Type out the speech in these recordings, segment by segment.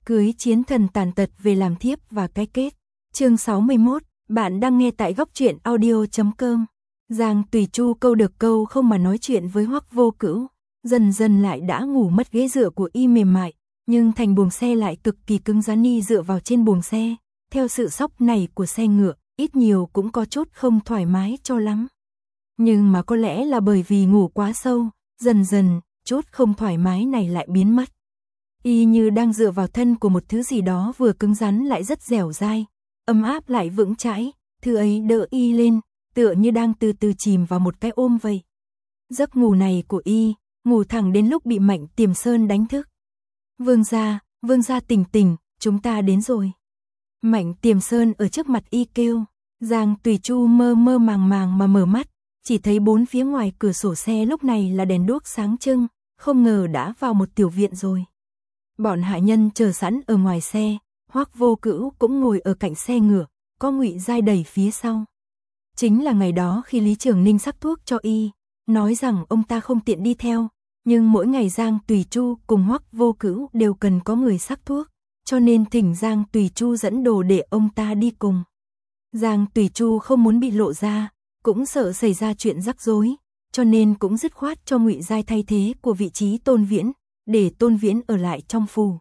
cưới chiến thần tàn tật về làm thiếp và cái kết. Chương 61, bạn đang nghe tại góc truyện audio.com. Giang Tùy Chu câu được câu không mà nói chuyện với Hoắc Vô Cữu, dần dần lại đã ngủ mất. Ghế dựa của y mềm mại, nhưng thành buồng xe lại cực kỳ cứng rắn. Y dựa vào trên buồng xe, theo sự sóc này của xe ngựa, ít nhiều cũng có chút không thoải mái cho lắm. Nhưng mà có lẽ là bởi vì ngủ quá sâu, dần dần, chút không thoải mái này lại biến mất. Y như đang dựa vào thân của một thứ gì đó vừa cứng rắn lại rất dẻo dai, ấm áp lại vững chãi, thứ ấy đỡ y lên, tựa như đang từ từ chìm vào một cái ôm vậy. Giấc ngủ này của y, ngủ thẳng đến lúc bị Mạnh Tiềm Sơn đánh thức. Vương gia tỉnh tỉnh, chúng ta đến rồi. Mạnh Tiềm Sơn ở trước mặt y kêu. Giang Tùy Chu mơ mơ màng màng mà mở mắt, chỉ thấy bốn phía ngoài cửa sổ xe lúc này là đèn đuốc sáng trưng, không ngờ đã vào một tiểu viện rồi. Bọn hạ nhân chờ sẵn ở ngoài xe, Hoắc Vô Cữu cũng ngồi ở cạnh xe ngựa, có Ngụy Giai đẩy phía sau. Chính là ngày đó khi Lý Trường Ninh sắc thuốc cho y, nói rằng ông ta không tiện đi theo, nhưng mỗi ngày Giang Tùy Chu cùng Hoắc Vô Cữu đều cần có người sắc thuốc, cho nên thỉnh Giang Tùy Chu dẫn đồ để ông ta đi cùng. Giang Tùy Chu không muốn bị lộ ra, cũng sợ xảy ra chuyện rắc rối, cho nên cũng dứt khoát cho Ngụy Giai thay thế của vị trí Tôn Viễn, để Tôn Viễn ở lại trong phủ.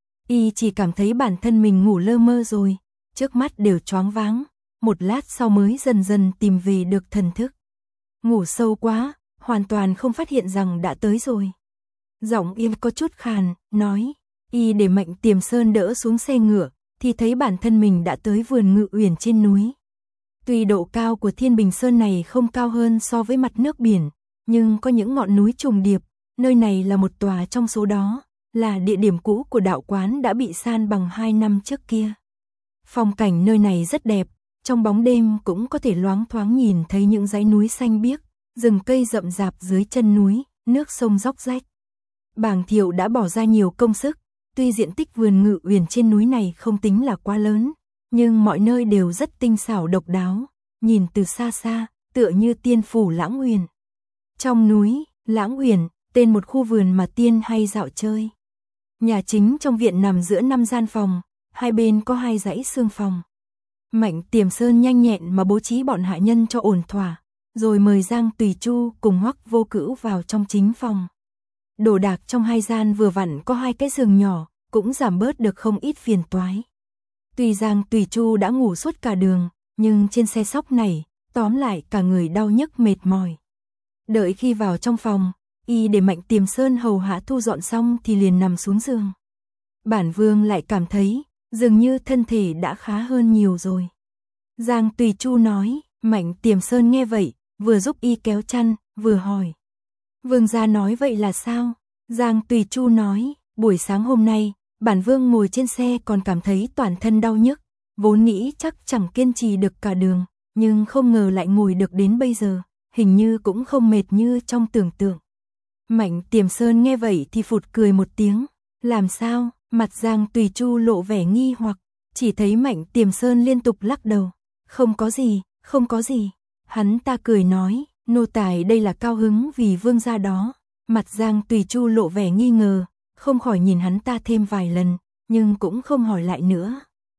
Y chỉ cảm thấy bản thân mình ngủ lơ mơ rồi, trước mắt đều choáng váng, một lát sau mới dần dần tìm về được thần thức. Ngủ sâu quá, hoàn toàn không phát hiện rằng đã tới rồi. Giọng y có chút khàn, nói, y để Mạnh Tiềm Sơn đỡ xuống xe ngựa, thì thấy bản thân mình đã tới vườn Ngự Uyển trên núi. Tuy độ cao của Thiên Bình Sơn này không cao hơn so với mặt nước biển, nhưng có những ngọn núi trùng điệp, nơi này là một tòa trong số đó, là địa điểm cũ của đạo quán đã bị san bằng 2 năm trước kia. Phong cảnh nơi này rất đẹp, trong bóng đêm cũng có thể loáng thoáng nhìn thấy những dãy núi xanh biếc, rừng cây rậm rạp dưới chân núi, nước sông róc rách. Bàng Thiệu đã bỏ ra nhiều công sức, tuy diện tích vườn Ngự Uyển trên núi này không tính là quá lớn, nhưng mọi nơi đều rất tinh xảo độc đáo, nhìn từ xa xa, tựa như tiên phủ Lãng Uyển. Trong núi, Lãng Uyển, tên một khu vườn mà tiên hay dạo chơi. Nhà chính trong viện nằm giữa 5 gian phòng, hai bên có 2 dãy xương phòng. Mạnh Tiềm Sơn nhanh nhẹn mà bố trí bọn hạ nhân cho ổn thỏa, rồi mời Giang Tùy Chu cùng Hoắc Vô Cữu vào trong chính phòng. Đồ đạc trong 2 gian vừa vặn có 2 cái giường nhỏ, cũng giảm bớt được không ít phiền toái. Tuy Giang Tùy Chu đã ngủ suốt cả đường, nhưng trên xe sóc này, tóm lại cả người đau nhức mệt mỏi. Đợi khi vào trong phòng, y để Mạnh Tiềm Sơn hầu hạ thu dọn xong thì liền nằm xuống giường. Bản Vương lại cảm thấy, dường như thân thể đã khá hơn nhiều rồi. Giang Tùy Chu nói. Mạnh Tiềm Sơn nghe vậy, vừa giúp y kéo chăn, vừa hỏi. Vương gia nói vậy là sao? Giang Tùy Chu nói, buổi sáng hôm nay, bản Vương ngồi trên xe còn cảm thấy toàn thân đau nhức, vốn nghĩ chắc chẳng kiên trì được cả đường, nhưng không ngờ lại ngồi được đến bây giờ, hình như cũng không mệt như trong tưởng tượng. Mạnh Tiềm Sơn nghe vậy thì phụt cười một tiếng, làm sao? Mặt Giang Tùy Chu lộ vẻ nghi hoặc, chỉ thấy Mạnh Tiềm Sơn liên tục lắc đầu, không có gì, không có gì. Hắn ta cười nói, nô tài đây là cao hứng vì vương gia đó. Mặt Giang Tùy Chu lộ vẻ nghi ngờ, không khỏi nhìn hắn ta thêm vài lần, nhưng cũng không hỏi lại nữa.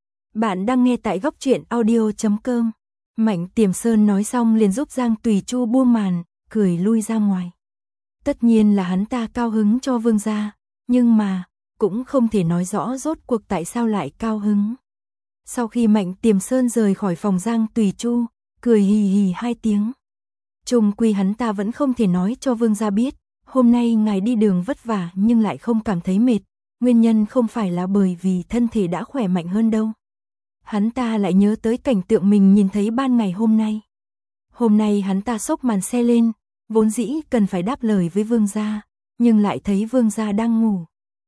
Bạn đang nghe tại góc truyện audio.com. Mạnh Tiềm Sơn nói xong liền giúp Giang Tùy Chu buông màn, cười lui ra ngoài. Tất nhiên là hắn ta cao hứng cho vương gia, nhưng mà, cũng không thể nói rõ rốt cuộc tại sao lại cao hứng. Sau khi Mạnh Tiềm Sơn rời khỏi phòng Giang Tùy Chu, cười hì hì 2 tiếng. Chung quy hắn ta vẫn không thể nói cho vương gia biết, hôm nay ngài đi đường vất vả nhưng lại không cảm thấy mệt, nguyên nhân không phải là bởi vì thân thể đã khỏe mạnh hơn đâu. Hắn ta lại nhớ tới cảnh tượng mình nhìn thấy ban ngày hôm nay. Hôm nay hắn ta xốc màn xe lên, vốn dĩ cần phải đáp lời với vương gia, nhưng lại thấy vương gia đang ngủ.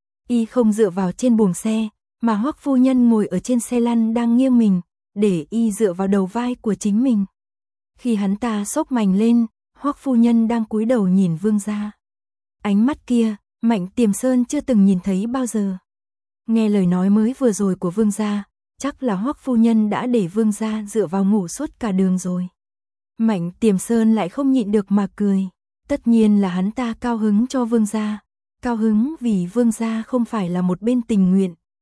Y không dựa vào trên buồng xe, mà Hoắc phu nhân ngồi ở trên xe lăn đang nghiêng mình, để y dựa vào đầu vai của chính mình. Khi hắn ta xốc mành lên, Hoắc phu nhân đang cúi đầu nhìn vương gia. Ánh mắt kia, Mạnh Tiềm Sơn chưa từng nhìn thấy bao giờ. Nghe lời nói mới vừa rồi của vương gia, chắc là Hoắc phu nhân đã để vương gia dựa vào ngủ suốt cả đường rồi. Mạnh Tiềm Sơn lại không nhịn được mà cười. Tất nhiên là hắn ta cao hứng cho vương gia. Cao hứng vì vương gia không phải là một bên tình nguyện,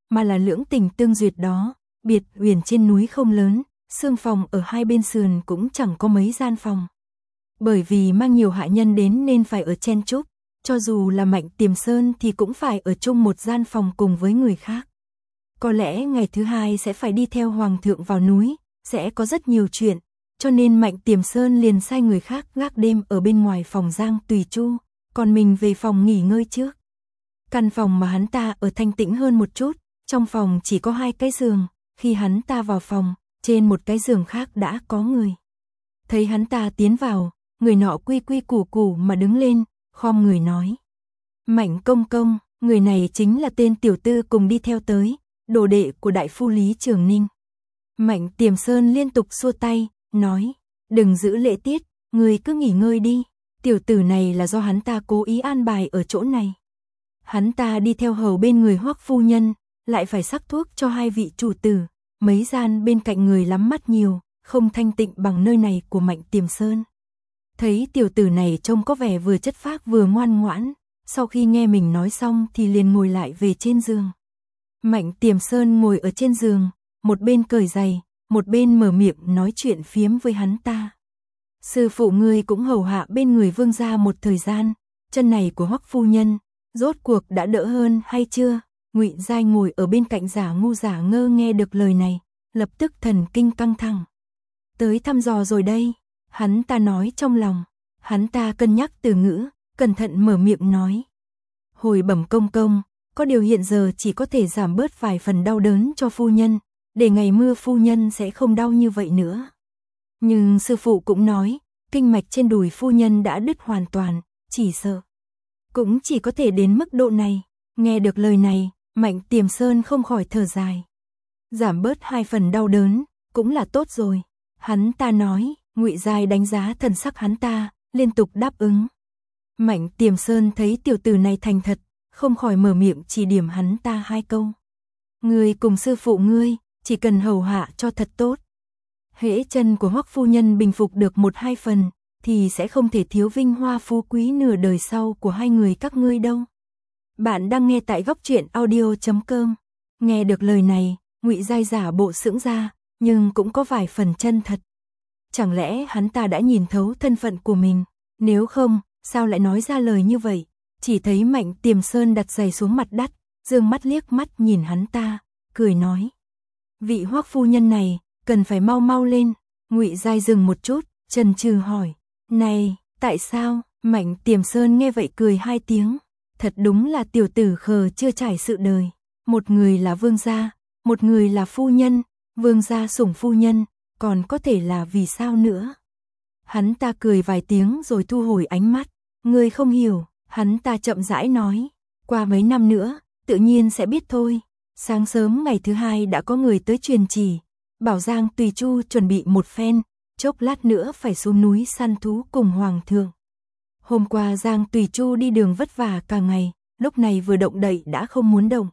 mà là lưỡng tình tương duyệt đó. Biệt uyển trên núi không lớn, xương phòng ở hai bên sườn cũng chẳng có mấy gian phòng. Bởi vì mang nhiều hạ nhân đến nên phải ở chen chúc, cho dù là Mạnh Tiềm Sơn thì cũng phải ở chung một gian phòng cùng với người khác. Có lẽ ngày thứ hai sẽ phải đi theo Hoàng thượng vào núi, sẽ có rất nhiều chuyện, cho nên Mạnh Tiềm Sơn liền sai người khác gác đêm ở bên ngoài phòng Giang Tùy Chu, còn mình về phòng nghỉ ngơi trước. Căn phòng mà hắn ta ở thanh tĩnh hơn một chút, trong phòng chỉ có 2 cái giường, khi hắn ta vào phòng, trên một cái giường khác đã có người. Thấy hắn ta tiến vào, người nọ quy quy củ củ mà đứng lên, khom người nói: "Mạnh công công, người này chính là tên tiểu tư cùng đi theo tới, đồ đệ của đại phu Lý Trường Ninh." Mạnh Tiềm Sơn liên tục xua tay, nói: "Đừng giữ lễ tiết, người cứ nghỉ ngơi đi, tiểu tử này là do hắn ta cố ý an bài ở chỗ này. Hắn ta đi theo hầu bên người Hoắc phu nhân, lại phải sắc thuốc cho 2 vị chủ tử, mấy gian bên cạnh người lắm mắt nhiều, không thanh tịnh bằng nơi này của Mạnh Tiềm Sơn." Thấy tiểu tử này trông có vẻ vừa chất phác vừa ngoan ngoãn, sau khi nghe mình nói xong thì liền ngồi lại về trên giường. Mạnh Tiềm Sơn ngồi ở trên giường, một bên cởi giày, một bên mở miệng nói chuyện phiếm với hắn ta. "Sư phụ ngươi cũng hầu hạ bên người vương gia một thời gian, chân này của Hoắc phu nhân, rốt cuộc đã đỡ hơn hay chưa?" Ngụy Giai ngồi ở bên cạnh giả ngu giả ngơ nghe được lời này, lập tức thần kinh căng thẳng. "Tới thăm dò rồi đây," hắn ta nói trong lòng. Hắn ta cân nhắc từ ngữ, cẩn thận mở miệng nói: "Hồi bẩm công công, có điều hiện giờ chỉ có thể giảm bớt vài phần đau đớn cho phu nhân, để ngày mưa phu nhân sẽ không đau như vậy nữa. Nhưng sư phụ cũng nói, kinh mạch trên đùi phu nhân đã đứt hoàn toàn, chỉ sợ cũng chỉ có thể đến mức độ này." Nghe được lời này, Mạnh Tiềm Sơn không khỏi thở dài. Giảm bớt 2 phần đau đớn, cũng là tốt rồi. Hắn ta nói. Ngụy Giai đánh giá thần sắc hắn ta, liên tục đáp ứng. Mạnh Tiềm Sơn thấy tiểu tử này thành thật, không khỏi mở miệng chỉ điểm hắn ta 2 câu. "Ngươi cùng sư phụ ngươi, chỉ cần hầu hạ cho thật tốt. Hễ chân của Hoắc phu nhân bình phục được 1-2 phần, thì sẽ không thể thiếu vinh hoa phú quý nửa đời sau của 2 người các ngươi đâu." Bạn đang nghe tại goctruyện.audio.com. Nghe được lời này, Ngụy Giai giả bộ sững ra, nhưng cũng có vài phần chân thật. Chẳng lẽ hắn ta đã nhìn thấu thân phận của mình? Nếu không, sao lại nói ra lời như vậy? Chỉ thấy Mạnh Tiềm Sơn đặt giày xuống mặt đất, dương mắt liếc mắt nhìn hắn ta, cười nói: "Vị Hoắc phu nhân này, cần phải mau mau lên." Ngụy Giai dừng một chút, chần chừ hỏi: "Này, tại sao?" Mạnh Tiềm Sơn nghe vậy cười 2 tiếng. Thật đúng là tiểu tử khờ chưa trải sự đời. Một người là vương gia, một người là phu nhân, vương gia sủng phu nhân, còn có thể là vì sao nữa? Hắn ta cười vài tiếng rồi thu hồi ánh mắt. "Ngươi không hiểu." Hắn ta chậm rãi nói: "Qua mấy năm nữa, tự nhiên sẽ biết thôi." Sáng sớm ngày thứ 2 đã có người tới truyền chỉ, bảo Giang Tùy Chu chuẩn bị một phen, chốc lát nữa phải xuống núi săn thú cùng Hoàng thượng. Hôm qua Giang Tùy Chu đi đường vất vả cả ngày, lúc này vừa động đậy đã không muốn động.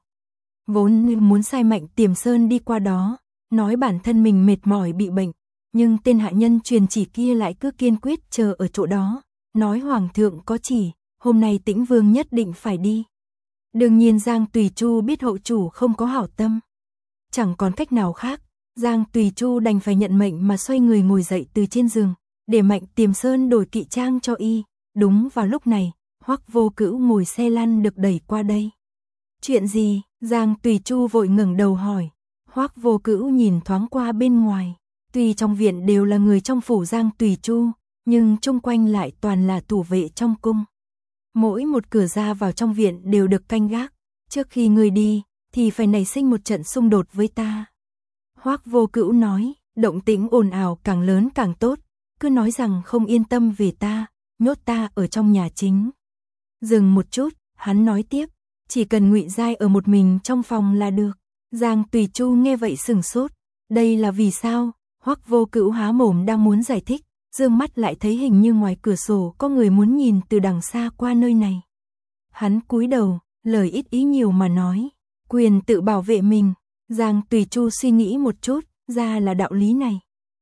Vốn muốn sai Mạnh Tiềm Sơn đi qua đó, nói bản thân mình mệt mỏi bị bệnh, nhưng tên hạ nhân truyền chỉ kia lại cứ kiên quyết chờ ở chỗ đó, nói Hoàng thượng có chỉ, hôm nay Tĩnh Vương nhất định phải đi. Đương nhiên Giang Tùy Chu biết hậu chủ không có hảo tâm. Chẳng còn cách nào khác, Giang Tùy Chu đành phải nhận mệnh mà xoay người ngồi dậy từ trên giường, để Mạnh Tiềm Sơn đổi kỵ trang cho y. Đúng vào lúc này, Hoắc Vô Cữu ngồi xe lăn được đẩy qua đây. "Chuyện gì?" Giang Tùy Chu vội ngẩng đầu hỏi. Hoắc Vô Cữu nhìn thoáng qua bên ngoài, tuy trong viện đều là người trong phủ Giang Tùy Chu, nhưng chung quanh lại toàn là thủ vệ trong cung. Mỗi một cửa ra vào trong viện đều được canh gác, trước khi ngươi đi thì phải nảy sinh một trận xung đột với ta. Hoắc Vô Cữu nói, động tĩnh ồn ào càng lớn càng tốt, cứ nói rằng không yên tâm về ta, nhốt ta ở trong nhà chính. Dừng một chút, hắn nói tiếp, chỉ cần Ngụy Giai ở một mình trong phòng là được. Giang Tùy Chu nghe vậy sửng sốt, đây là vì sao? Hoắc Vô Cữu há mồm đang muốn giải thích, dương mắt lại thấy hình như ngoài cửa sổ có người muốn nhìn từ đằng xa qua nơi này. Hắn cúi đầu, lời ít ý nhiều mà nói, quyền tự bảo vệ mình. Giang Tùy Chu suy nghĩ một chút, ra là đạo lý này.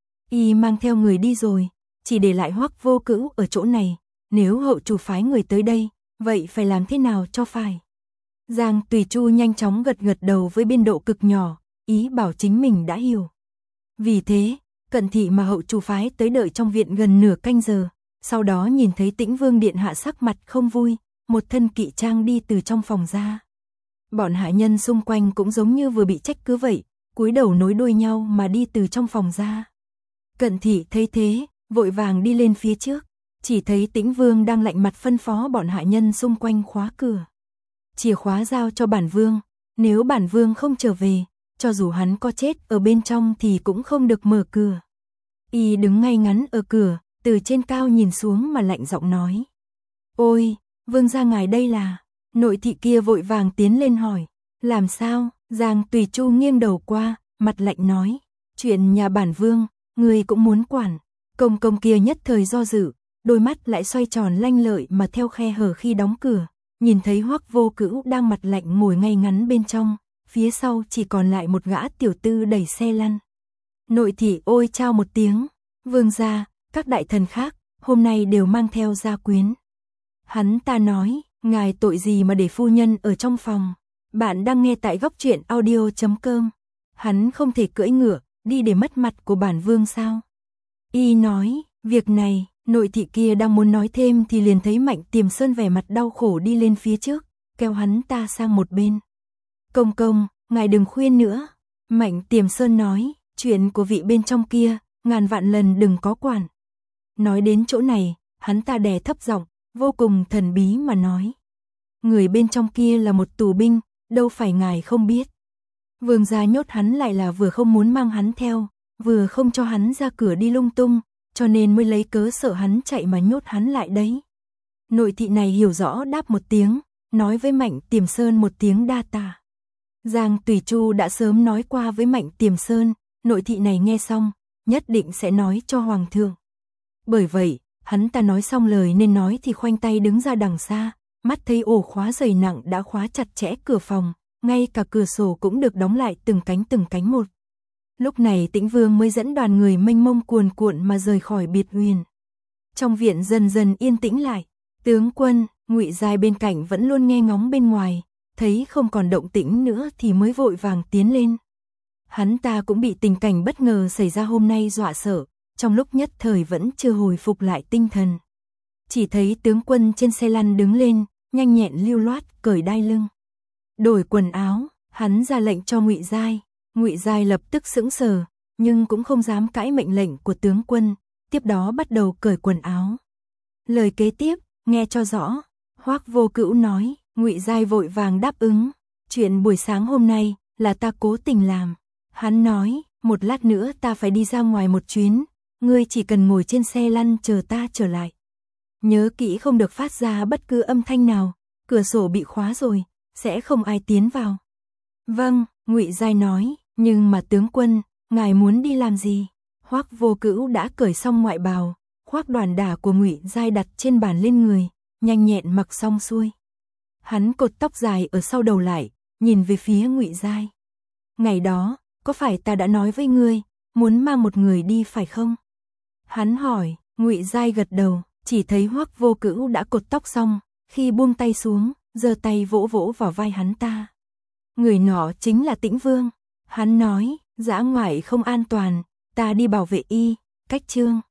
Y mang theo người đi rồi, chỉ để lại Hoắc Vô Cữu ở chỗ này, nếu hậu chủ phái người tới đây, vậy phải làm thế nào cho phải? Giang Tùy Chu nhanh chóng gật gật đầu với biên độ cực nhỏ, ý bảo chính mình đã hiểu. Vì thế, Cận Thị mà hậu chủ phái tới đợi trong viện gần nửa canh giờ, sau đó nhìn thấy Tĩnh Vương điện hạ sắc mặt không vui, một thân kỵ trang đi từ trong phòng ra. Bọn hạ nhân xung quanh cũng giống như vừa bị trách cứ vậy, cúi đầu nối đuôi nhau mà đi từ trong phòng ra. Cận Thị thấy thế, vội vàng đi lên phía trước, chỉ thấy Tĩnh Vương đang lạnh mặt phân phó bọn hạ nhân xung quanh khóa cửa. Chìa khóa giao cho bản vương, nếu bản vương không trở về, cho dù hắn có chết ở bên trong thì cũng không được mở cửa. Y đứng ngay ngắn ở cửa, từ trên cao nhìn xuống mà lạnh giọng nói. Ôi, vương gia ngài đây là... Nội thị kia vội vàng tiến lên hỏi. Làm sao? Giang Tùy Chu nghiêng đầu qua, mặt lạnh nói. Chuyện nhà bản vương, người cũng muốn quản. Công công kia nhất thời do dự, đôi mắt lại xoay tròn lanh lợi mà theo khe hở khi đóng cửa. Nhìn thấy Hoắc Vô Cữu đang mặt lạnh ngồi ngay ngắn bên trong, phía sau chỉ còn lại một gã tiểu tư đẩy xe lăn. Nội thị ôi chao một tiếng. Vương gia, các đại thần khác, hôm nay đều mang theo gia quyến. Hắn ta nói, ngài tội gì mà để phu nhân ở trong phòng. Bạn đang nghe tại góc truyện audio.com. Hắn không thể cưỡi ngựa, đi để mất mặt của bản vương sao? Y nói, việc này, nội thị kia đang muốn nói thêm thì liền thấy Mạnh Tiềm Sơn vẻ mặt đau khổ đi lên phía trước, kéo hắn ta sang một bên. Công công, ngài đừng khuyên nữa. Mạnh Tiềm Sơn nói, chuyện của vị bên trong kia, ngàn vạn lần đừng có quản. Nói đến chỗ này, hắn ta đè thấp giọng, vô cùng thần bí mà nói. Người bên trong kia là một tù binh, đâu phải ngài không biết. Vương gia nhốt hắn lại là vừa không muốn mang hắn theo, vừa không cho hắn ra cửa đi lung tung, cho nên mới lấy cớ sợ hắn chạy mà nhốt hắn lại đấy. Nội thị này hiểu rõ đáp một tiếng, nói với Mạnh Tiềm Sơn một tiếng đa tạ. Giang Tùy Chu đã sớm nói qua với Mạnh Tiềm Sơn, nội thị này nghe xong, nhất định sẽ nói cho Hoàng thượng. Bởi vậy, hắn ta nói xong lời nên nói thì khoanh tay đứng ra đằng xa, mắt thấy ổ khóa dày nặng đã khóa chặt chẽ cửa phòng, ngay cả cửa sổ cũng được đóng lại từng cánh một. Lúc này Tĩnh Vương mới dẫn đoàn người mênh mông cuồn cuộn mà rời khỏi biệt huyền. Trong viện dần dần yên tĩnh lại, tướng quân, Ngụy Giai bên cạnh vẫn luôn nghe ngóng bên ngoài, thấy không còn động tĩnh nữa thì mới vội vàng tiến lên. Hắn ta cũng bị tình cảnh bất ngờ xảy ra hôm nay dọa sợ, trong lúc nhất thời vẫn chưa hồi phục lại tinh thần. Chỉ thấy tướng quân trên xe lăn đứng lên, nhanh nhẹn lưu loát cởi đai lưng. Đổi quần áo, hắn ra lệnh cho Ngụy Giai. Ngụy Giai lập tức sững sờ, nhưng cũng không dám cãi mệnh lệnh của tướng quân, tiếp đó bắt đầu cởi quần áo. Lời kế tiếp, nghe cho rõ, Hoắc Vô Cữu nói, Ngụy Giai vội vàng đáp ứng, chuyện buổi sáng hôm nay là ta cố tình làm. Hắn nói, một lát nữa ta phải đi ra ngoài một chuyến, ngươi chỉ cần ngồi trên xe lăn chờ ta trở lại. Nhớ kỹ không được phát ra bất cứ âm thanh nào, cửa sổ bị khóa rồi, sẽ không ai tiến vào. Vâng, Ngụy Giai nói, nhưng mà tướng quân, ngài muốn đi làm gì? Hoắc Vô Cữu đã cởi xong ngoại bào, khoác đoàn đả của Ngụy Giai đặt trên bàn lên người, nhanh nhẹn mặc xong xuôi. Hắn cột tóc dài ở sau đầu lại, nhìn về phía Ngụy Giai. Ngày đó, có phải ta đã nói với ngươi, muốn mang một người đi phải không? Hắn hỏi, Ngụy Giai gật đầu, chỉ thấy Hoắc Vô Cữu đã cột tóc xong, khi buông tay xuống, giơ tay vỗ vỗ vào vai hắn ta. Người nọ chính là Tĩnh Vương. Hắn nói, dã ngoại không an toàn, ta đi bảo vệ y, cách chương.